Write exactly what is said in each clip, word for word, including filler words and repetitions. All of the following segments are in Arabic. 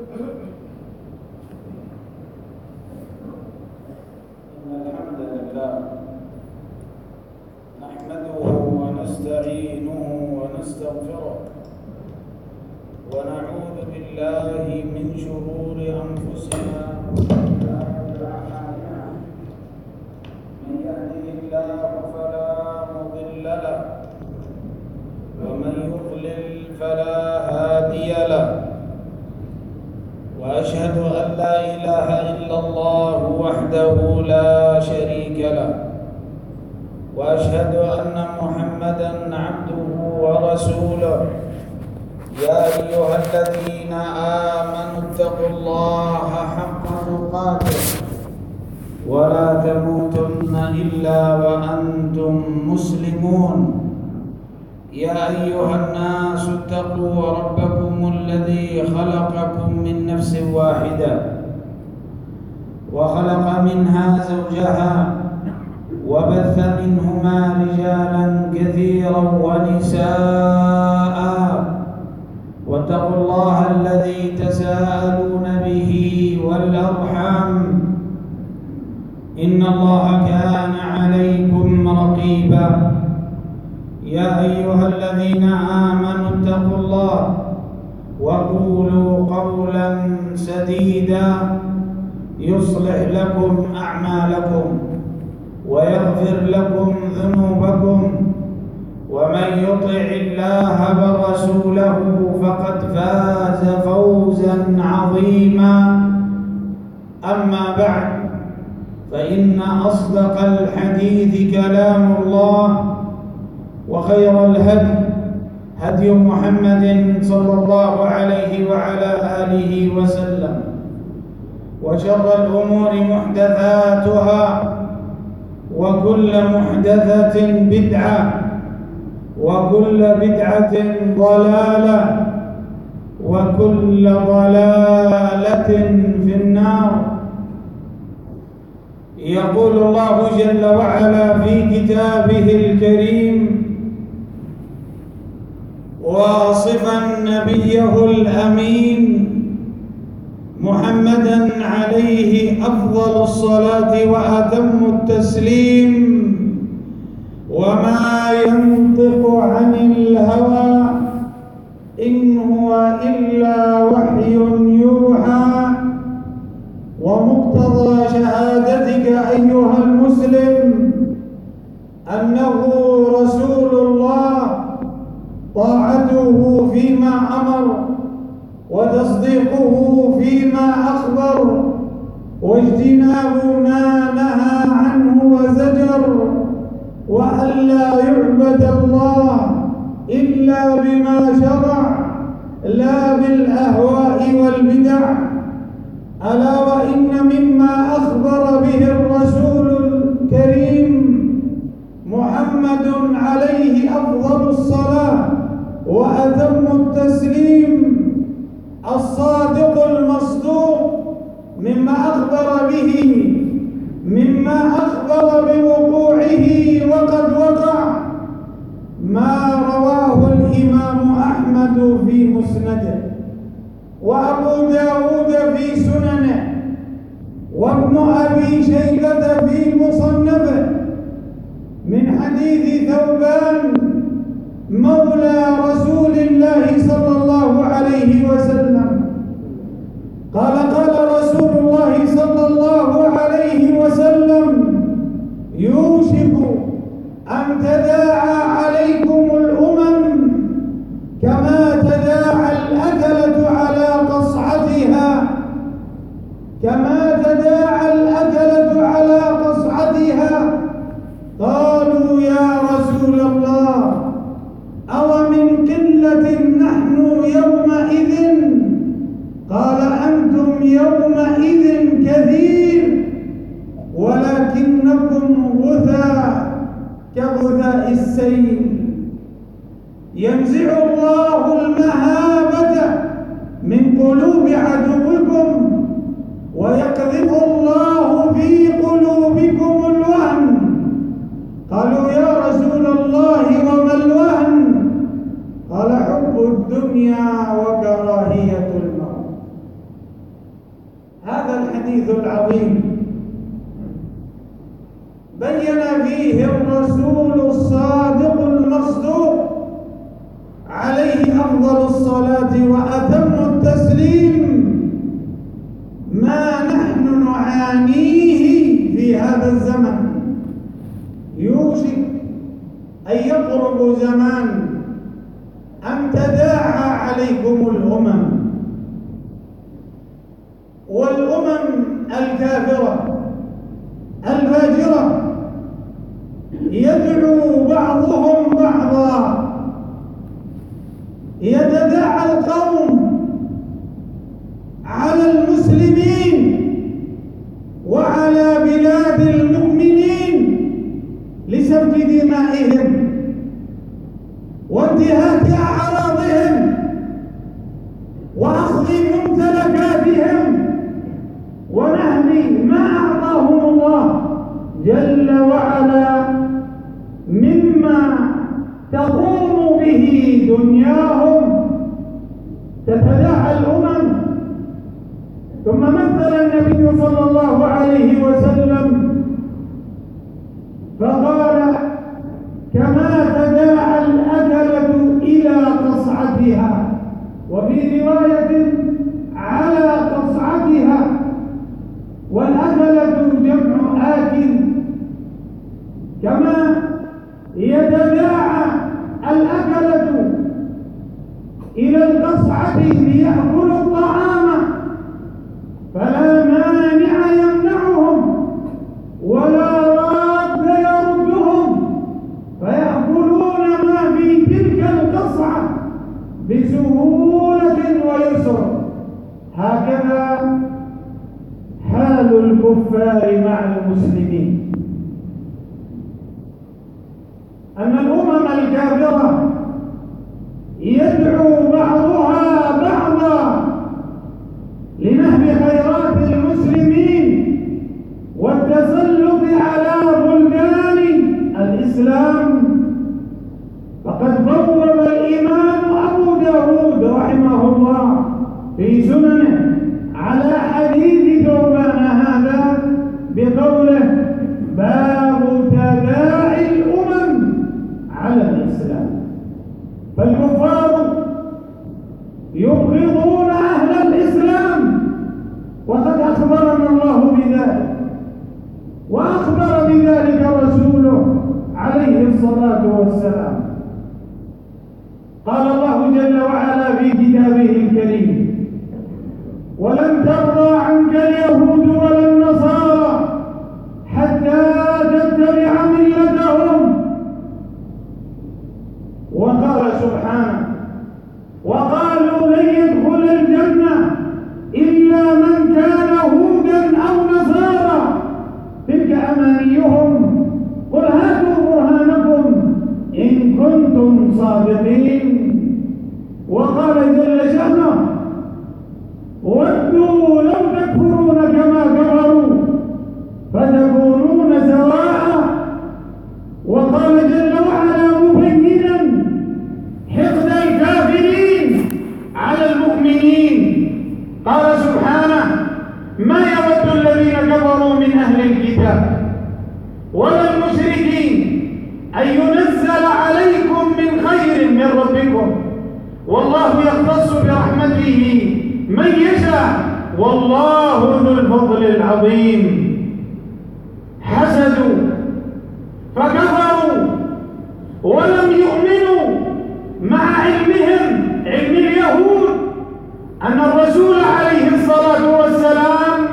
إن الحمد لله نحمده ونستعينه ونستغفره ونعوذ بالله من شرور أنفسنا من يهده الله فلا مضل له ومن يضلل فلا هادي له وأشهد أن لا إله إلا الله وحده لا شريك له وأشهد أن محمدًا عبده ورسوله يا أيها الذين آمنوا اتقوا الله حق تقاته ولا تموتن إلا وأنتم مسلمون يا أيها الناس اتقوا ربكم الذي خلقكم من نفس واحدة وخلق منها زوجها وبث منهما رجالا كثيرا ونساء واتقوا الله الذي تساءلون به والأرحام إن الله كان عليكم رقيبا يا أيها الذين آمنوا اتقوا الله وقولوا قولا سديدا يصلح لكم أعمالكم ويغفر لكم ذنوبكم ومن يطع الله ورسوله فقد فاز فوزا عظيما أما بعد فإن أصدق الحديث كلام الله وخير الهدي هدي محمد صلى الله عليه وعلى آله وسلم وشر الأمور محدثاتها وكل محدثة بدعة وكل بدعة ضلالة وكل ضلالة في النار. يقول الله جل وعلا في كتابه الكريم واصفا نبيه الأمين محمدًا عليه أفضل الصلاة وأتم التسليم وما ينطق عن الهوى إن هو إلا وحي يوحى ومقتضى شهادتك أيها المسلم أنه رسول الله طاعته فيما أمر وتصديقه فيما أخبر واجتناب ما نهى عنه وزجر وألا يعبد الله إلا بما شرع لا بالأهواء والبدع. ألا وإن مما أخبر به الرسول الكريم محمد عليه أفضل الصلاة وأتم التسليم الصادق المصدوق مما أخبر به مما أخبر بوقوعه وقد وقع ما رواه الإمام أحمد في مسنده وأبو داود في سننه وابن أبي شيبة في مصنفه من حديث ثوبان مولى رسول الله صلى الله عليه وسلم قال قال رسول الله صلى الله عليه وسلم يوشك أن تداعى عليكم الأمم كما تداعى الأكلة على قصعتها كما تداعى الأكلة على قصعتها. قالوا يا رسول الله أو من قلة نحن يومئذ؟ قال أنتم يومئذ كثير ولكنكم غثاء كغثاء السيل. ينزع الله المهابة من قلوب عدوكم ويقذف الله في قلوبكم الوهن. قالوا يا رسول الله وما الوهن؟ قال حب الدنيا وكراهية الموت. الحديث العظيم بين فيه الرسول الصادق المصدوق عليه أفضل الصلاة وأتم التسليم ما نحن نعانيه في هذا الزمن. يوشك أن يقرب زمان أن تداعى عليكم الأمم، والأمم الكافرة الفاجرة يدعو بعضهم بعضا، يتداعى القوم على المسلمين وعلى بلاد المؤمنين لسفك دمائهم وانتهاك أعراضهم وأخذ ممتلكاتهم ونهب ما أعطاهم الله جل وعلا مما تقوم به دنياهم. تتداعى الأمم. ثم مثل النبي صلى الله عليه وسلم فقال: كما تداعى الأكلة إلى قصعتها، وفي رواية على قصعتها، والأكلة جمع آكل. كما يتداعى الأكلة إلى القصعة ليأكلوا الطعام فلا مانع يمنعهم ولا راد يردهم، فيأكلون ما في تلك القصعة بسهولة ويسر. هكذا حال الكفار مع المسلمين، أن الأمم الكافرة يدعو بعضها بعضا لنهب خيرات المسلمين والتسلط على بلدان الإسلام. فقد بوب الإمام أبو داود رحمه الله في سننه على حديث ثوبان هذا بقوله: باب تداعي الأمم على الإسلام. فالكفار يبغضون أهل الإسلام، وقد أخبرنا الله بذلك، وأخبر بذلك رسوله عليه الصلاة والسلام. قال الله جل وعلا في كتابه الكريم: ولن ترضى عنك اليهود ولا النصارى حتى تتبع ملتهم. وقال سبحانه: وقالوا لن يدخل الجنة إلا من كان هودا أو نصارى تلك أمانيهم قل هاتوا برهانكم إن كنتم صادقين. وقال جل شأنه: ودوا لو تكفرون كما كفروا فتكونون سواء. وقال جل وعلا مبينا حقد الكافرين على المؤمنين، قال سبحانه: ما يود الذين كفروا من أهل الكتاب ولا المشركين أن ينزل عليكم من خير من ربكم والله يختص برحمته من يشاء والله ذو الفضل العظيم. حسدوا فكفروا ولم يؤمنوا مع علمهم، علم اليهود، أن الرسول عليه الصلاة والسلام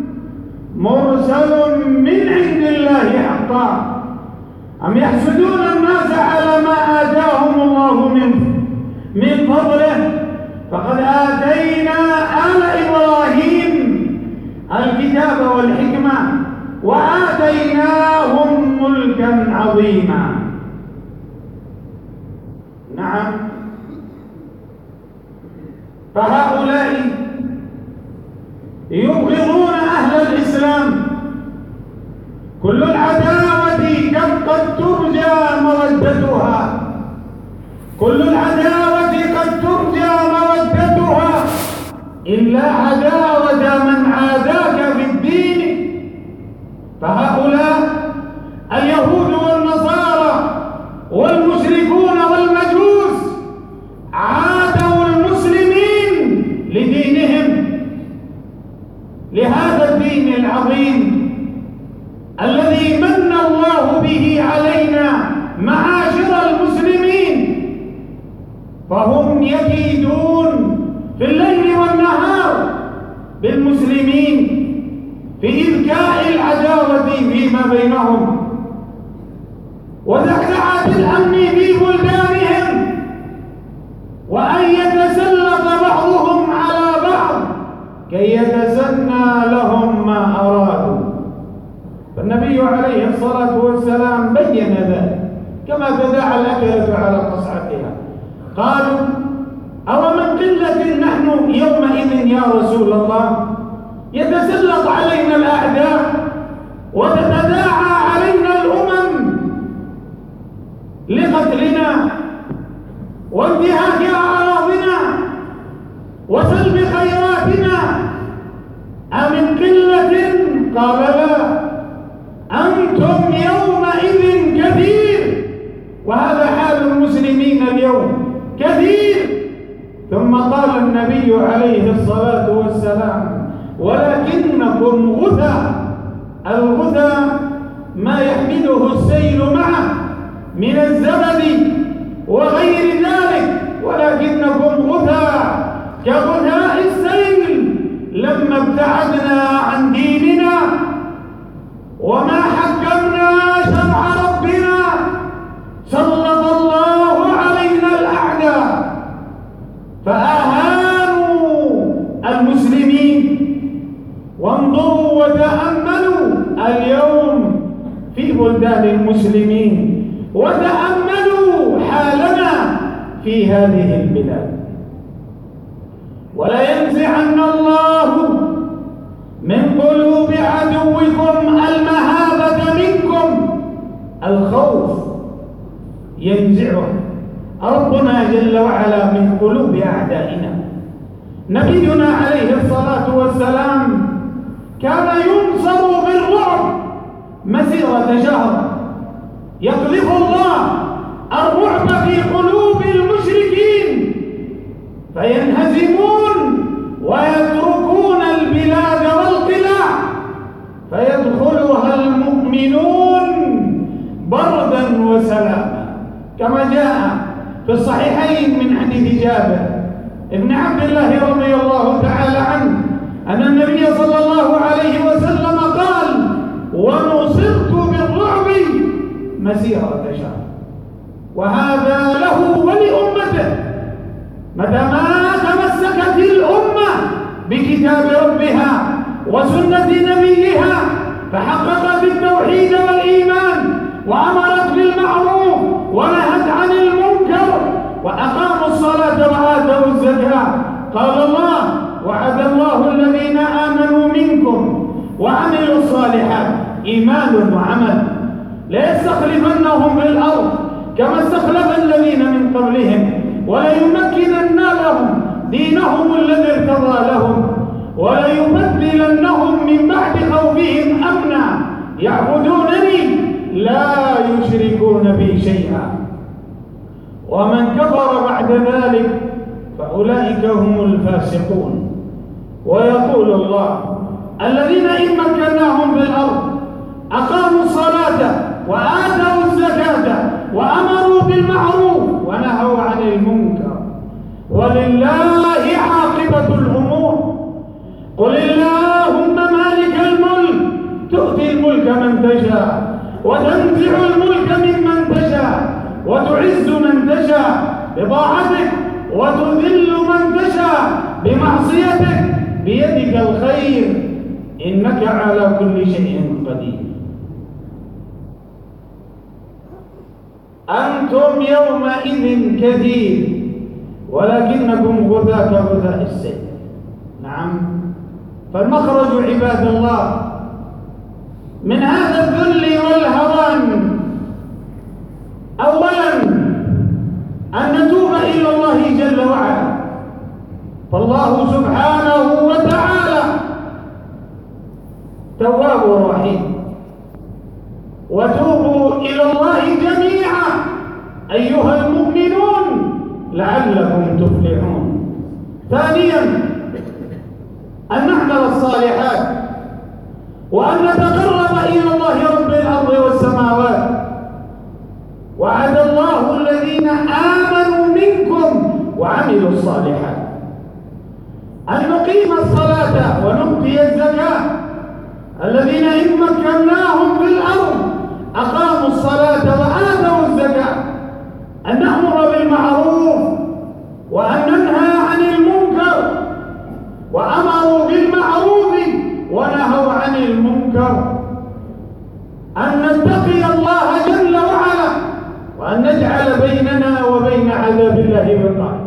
مرسل من عند الله حقا. أم يحسدون الناس على ما آتاهم الله من من فضله فقد آتينا آل إبراهيم الكتاب والحكمة وآتيناهم ملكا عظيما. نعم، فهؤلاء يبغضون أهل الإسلام. كل العداوة قد ترجى مودتها، كل العداوة قد ترجى مودتها إلا عداوة من عاداك في الدين فهؤلاء اليهود والنصارى والمشركون والمجوس عادوا المسلمين لدينهم، لهذا الدين العظيم الذي من الله به علينا معاشر المسلمين، فهم يكيدون في الليل والنهار بالمسلمين في إذكاء العداوة فيما بينهم وزعزعة الأمن في بلدانهم، وأن يتسلط بعضهم على بعض كي يتسنى لهم ما أرادوا. فالنبي عليه الصلاة والسلام بين ذلك كما تداعى الأكلة على قصعتها. قالوا: أو من قلة نحن يومئذ يا رسول الله؟ يتسلط علينا الأعداء وتتداعى علينا الأمم لقتلنا وانتهاك أعراضنا وسلب خيراتنا، أمن قلة؟ قال: لا، أنتم يومئذ كثير. وهذا حال المسلمين اليوم، كثير. ثم قال النبي عليه الصلاة والسلام: ولكنكم غثى. الغثى ما يحمله السيل معه من الزبد وغير ذلك، ولكنكم غثى كغثاء السيل لما ابتعدنا عن ديننا وما حكمنا شرع ربنا سلط الله علينا الأعداء فأهانوا المسلمين. وانظروا وتأملوا اليوم في بلدان المسلمين، وتأملوا حالنا في هذه البلاد. ولا ينزعن الله من قلوب عدوكم المهابة منكم. الخوف ينزعه ربنا جل وعلا من قلوب أعدائنا. نبينا عليه الصلاة والسلام كان ينصر بالرعب مسيرة شهر، يقذف الله الرعب في قلوب المشركين فينهزمون ويتركون البلاد والقلاع، فيدخلها المؤمنون بردا وسلاما، كما جاء في الصحيحين من حديث جابر ابن عبد الله رضي الله تعالى عنه أن النبي صلى الله عليه وسلم قال: ونصرت بالرعب مسيرة شهر. وهذا له ولأمته متى ما تمسكت الأمة بكتاب ربها وسنة نبيها فحققت التوحيد والإيمان وأمرت بالمعروف ونهت عن المنكر وأقاموا الصلاة وآتوا الزكاة. قال الله: وعد الله الذين آمنوا منكم وعملوا الصالحات، إيمان وعمل، ليستخلفنهم في الأرض كما استخلف الذين من قبلهم وليمكنن لهم دينهم الذي ارتضى لهم وليبدلنهم من بعد خوفهم أمنا يعبدونني لا يشركون بي شيئا. ومن كفر بعد ذلك فأولئك هم الفاسقون. ويقول الله: الذين إن مكناهم في الأرض أقاموا الصلاة وآتوا الزكاة وأمروا بالمعروف ونهوا عن المنكر ولله عاقبة الأمور. قل اللهم مالك الملك تؤتي الملك من تشاء وتنزع الملك ممن تشاء وتعز من تشاء بطاعتك وتذل من تشاء بمعصيتك، بيدك الخير إنك على كل شيء قدير. أنتم يومئذ كثير ولكنكم غثاء كغثاء السيل. نعم، فالمخرج عباد الله من هذا الذل والهوان أولا أن نتوب إلى الله جل وعلا، فالله سبحانه وتعالى تواب رحيم وتوبوا إلى الله جميعا أيها المؤمنون لعلكم تفلحون. ثانيا أن نعمل الصالحات وأن نتقرب إلى الله رب الأرض والسماوات. وعد الله الذين آمنوا منكم وعملوا الصالحات أن نقيم الصلاة ونؤتي الزكاة. الذين إن مكناهم في الأرض أقاموا الصلاة وآتوا الزكاة. أن نأمر بالمعروف وأن ننهى عن المنكر، وأمروا بالمعروف ونهوا عن المنكر. أن نتقي الله جل وعلا وأن نجعل بيننا وبين عذاب الله وقاية.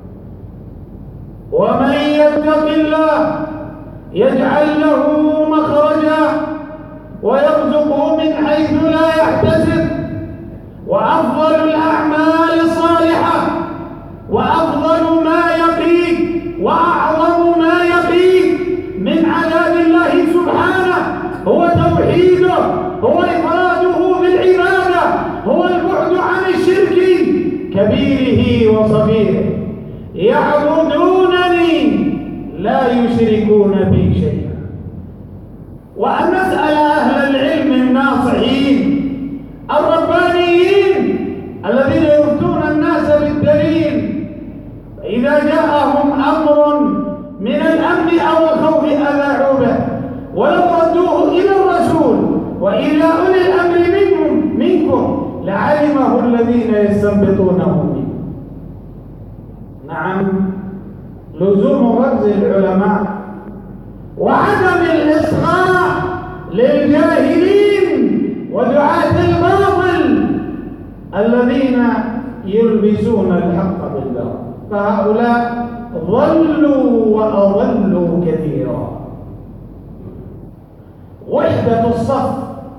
ومن يتق الله يجعل له مخرجا ويرزقه من حيث لا يحتسب. وأفضل الأعمال الصالحة وأفضل ما يقيك وأعظم ما يقيك من عذاب الله سبحانه هو توحيده، هو إفراده بالعبادة، هو البعد عن الشرك كبيره وصغيره. يعبدونني لا يشركون بي شيئا. وأن نسأل أهل العلم الناصحين الربانيين الذين يفتون الناس بالدليل، فإذا جاءهم أمر من الأمن أو الخوف أذاعوا به، ولو ردوه إلى الرسول وإلى أولي الأمر منهم منكم لعلمه الذين يستنبطونه منه. نعم، لزوم ركز العلماء وعدم الإصغاء للجاهلين ودعاة الباطل الذين يلبسون الحق بالله، فهؤلاء ضلوا وأضلوا كثيرا. وحدة الصف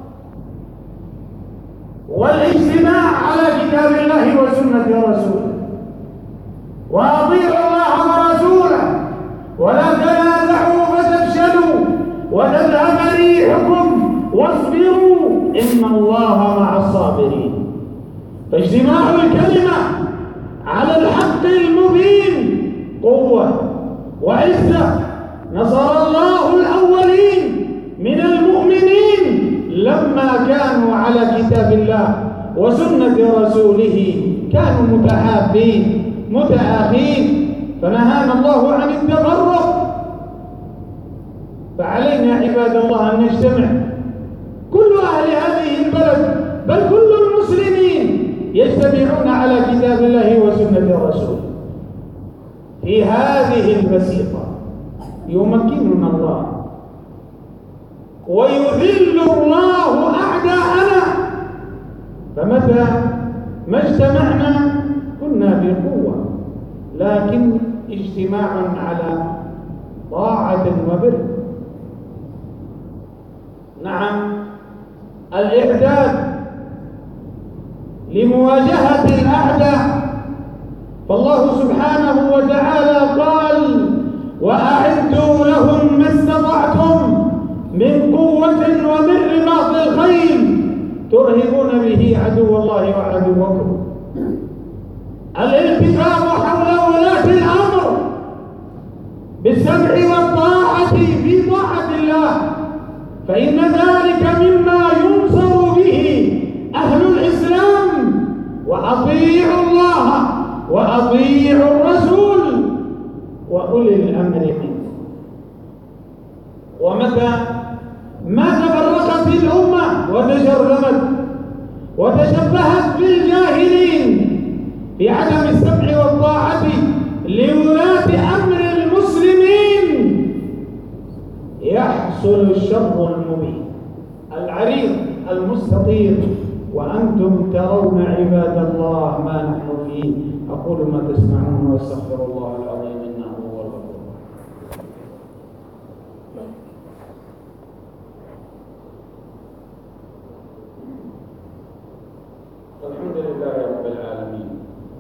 والاجتماع على كتاب الله وسنة رسوله، وأطيعوا الله ورسوله ولا تنازعوا فتفشلوا وتذهب ريحكم واصبروا إن الله مع الصابرين. فاجتماع الكلمة على الحق المبين قوة وعزة. نصر الله الأولين من المؤمنين لما كانوا على كتاب الله وسنة رسوله، كانوا متحابين متآخين. فنهانا الله عن التفرق. فعلينا عباد الله أن نجتمع كل أهل هذه البلد بل كل المسلمين يجتمعون على كتاب الله وسنة رسوله. في هذه البسيطة يمكننا الله ويذل الله أعداءنا. فمتى ما اجتمعنا كنا بقوة، لكن اجتماع على طاعة وبر. نعم، الإعداد لمواجهة الأعداء، فالله سبحانه وتعالى قال: وأعدوا لهم ما استطعتم من قوة ومن رباط الخيل ترهبون به عدو الله وعدوكم. الالتفاف حول ولاة الأمر بالسمع والطاعة في طاعة الله، فإن ذلك مما ينصر به أهل الإسلام. وأطيعوا الله وأطيعوا الرسول وأولي الأمر منكم. ومتى ما تفرقت الأمة وتشرذمت وتشبهت بالجاهلين بعدم السمع والطاعة لولاة أمر المسلمين، يحصل الشر المبين العريض المستطير، وأنتم ترون عباد الله ما نحن فيه. أقول ما تسمعون واستغفر الله العظيم إنه هو الغفور. الحمد لله رب العالمين،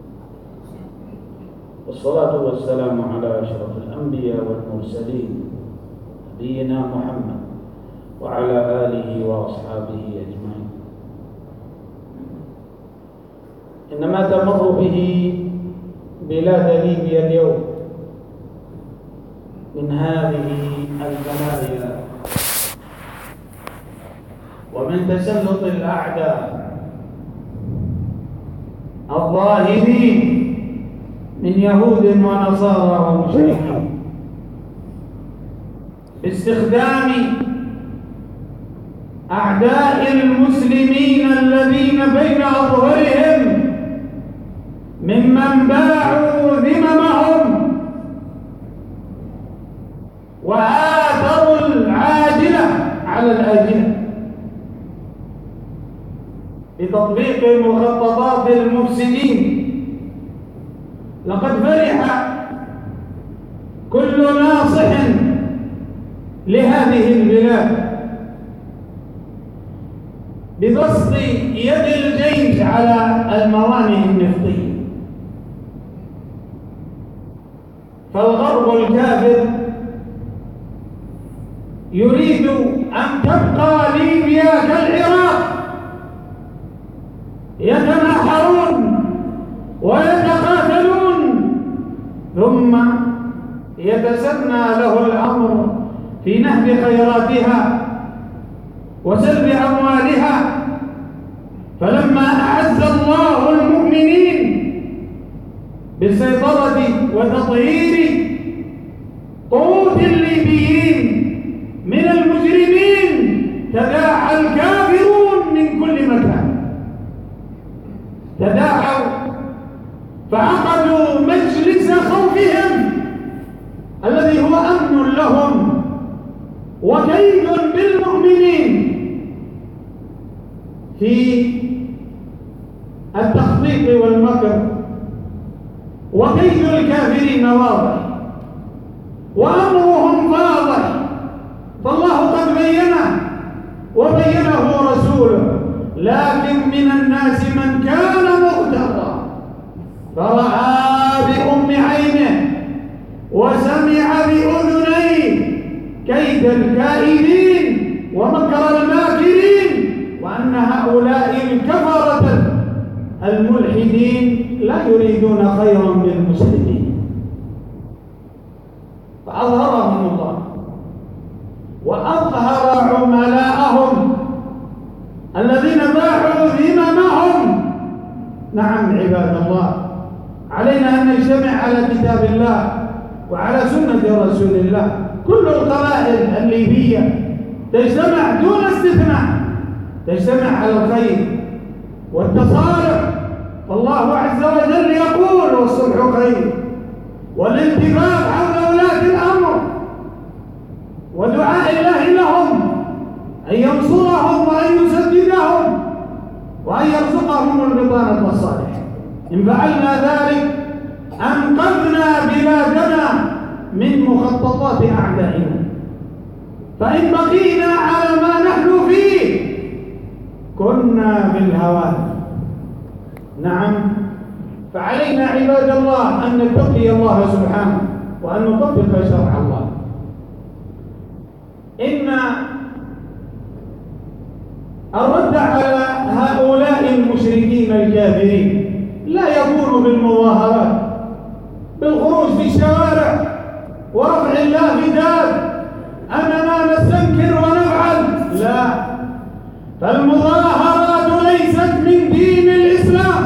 والصلاة والسلام على أشرف الأنبياء والمرسلين نبينا محمد وعلى آله وأصحابه أجمعين. إنما تمر به بلاد ليبيا اليوم من هذه البلايا ومن تسلط الأعداء الظاهرين من يهود ونصارى ومشركين باستخدام أعداء المسلمين الذين بين أظهرهم ممن باعوا ذممهم وآثروا العاجلة على الآجلة بتطبيق مخططات المفسدين. لقد فرح كل ناصح لهذه البلاد ببسط يد الجيش على الموانئ النفطية، فالغرب الكافر يريد أن تبقى ليبيا كالعراق، يتناحرون ويتقاتلون ثم يتسنى له الأمر في نهب خيراتها وسلب أموالها. فلما أعز الله المؤمنين بالسيطرة وتطهير قوت الليبيين من المجرمين تداعى الكافرون من كل مكان، تداعوا فعقدوا مجلس خوفهم الذي هو أمن لهم وكيد بالمؤمنين في التخطيط والمكر، وكيد الكافرين واضح وأمرهم واضح، فالله قد بينه وبينه رسوله. لكن من الناس من كان مغترا فرأى بأم عينه وسمع بأذنيه كيد الكائدين ومكر الماكرين، وأن هؤلاء الكفرة الملحدين لا يريدون خيرا بالمسلمين، فأظهرهم الله وأظهر عملاءهم الذين باعوا ذممهم. نعم عباد الله، علينا أن نجتمع على كتاب الله وعلى سنة رسول الله. كل القبائل الليبية تجتمع دون استثناء، تجتمع على الخير والتصالح، فالله عز وجل يقول والصلح خير، والاتفاق حول ولاة الأمر ودعاء الله لهم أن ينصرهم وأن يسددهم وأن يرزقهم البطانة الصالحة. إن فعلنا ذلك أنقذنا بلادنا من مخططات أعدائنا، فإن بقينا على ما نحن فيه كنا في الهوان. نعم، فعلينا عباد الله أن نتقي الله سبحانه وأن نطبق شرع الله. إن الرد على هؤلاء المشركين الكافرين لا يكون بالمظاهرات، بالخروج في الشوارع ورفع اللافتات أننا نستنكر ونفعل، لا، فالمظاهرات ليست من دين الإسلام،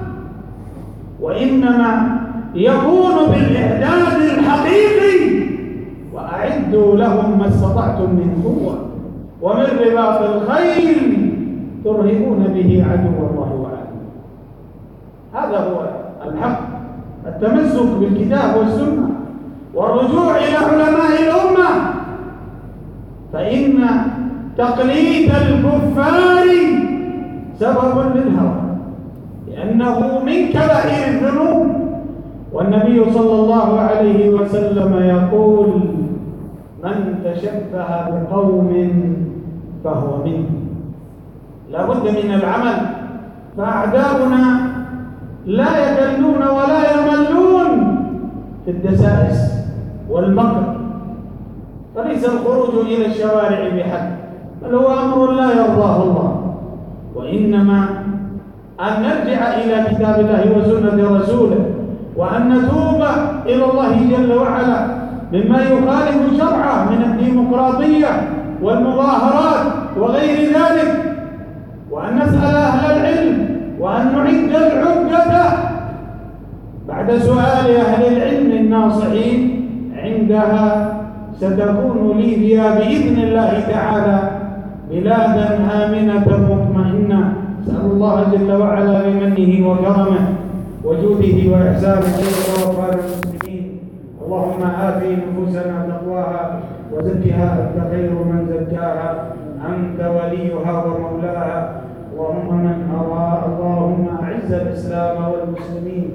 وإنما يكون بالإعداد الحقيقي. وأعدوا لهم ما استطعتم من قوة ومن رباط الخيل ترهبون به عدو الله وعدوه. هذا هو الحق، التمسك بالكتاب والسنة والرجوع إلى علماء الأمة، فإن تقليد الكفار سبب للهوى، لأنه من كبائر الذنوب. والنبي صلى الله عليه وسلم يقول: من تشبه بقوم فهو منهم. لا بد من العمل، فأعداؤنا لا يكلون ولا يملون في الدسائس والمكر، فليس الخروج إلى الشوارع بحد، بل هو أمر لا يرضاه الله، وإنما أن نرجع إلى كتاب الله وسنة رسوله، وأن نتوب إلى الله جل وعلا مما يخالف شرعه من الديمقراطية والمظاهرات وغير ذلك، وأن نسأل أهل العلم، وأن نعد العدة بعد سؤال أهل العلم الناصحين. عندها ستكون ليبيا بإذن الله تعالى بلادا آمنة مطمئنة. نسأل الله جل وعلا بمنه وكرمه وجوده وإحسانه أن يغفر المسلمين. اللهم آت نفوسنا تقواها وزكها أنت خير من زكاها، أنت وليها ومولاها. اللهم من أراد اللهم أعز الإسلام والمسلمين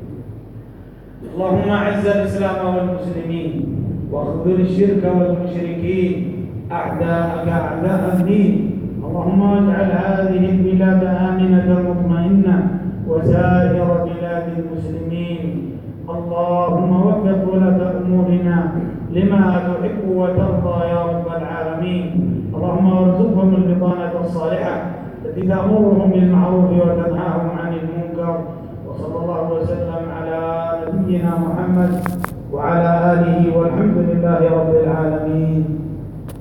اللهم أعز الإسلام والمسلمين واخذل الشرك والمشركين أعداءك أعداء الدين. اللهم اجعل هذه البلاد آمنة مطمئنة وسائر بلاد المسلمين. اللهم وفق ولاة أمورنا لما تحب وترضى يا رب العالمين. اللهم ارزقهم البطانة الصالحة التي تأمرهم بالمعروف وتنهاهم عن المنكر. وصلى الله وسلم على نبينا محمد وعلى آله والحمد لله رب العالمين.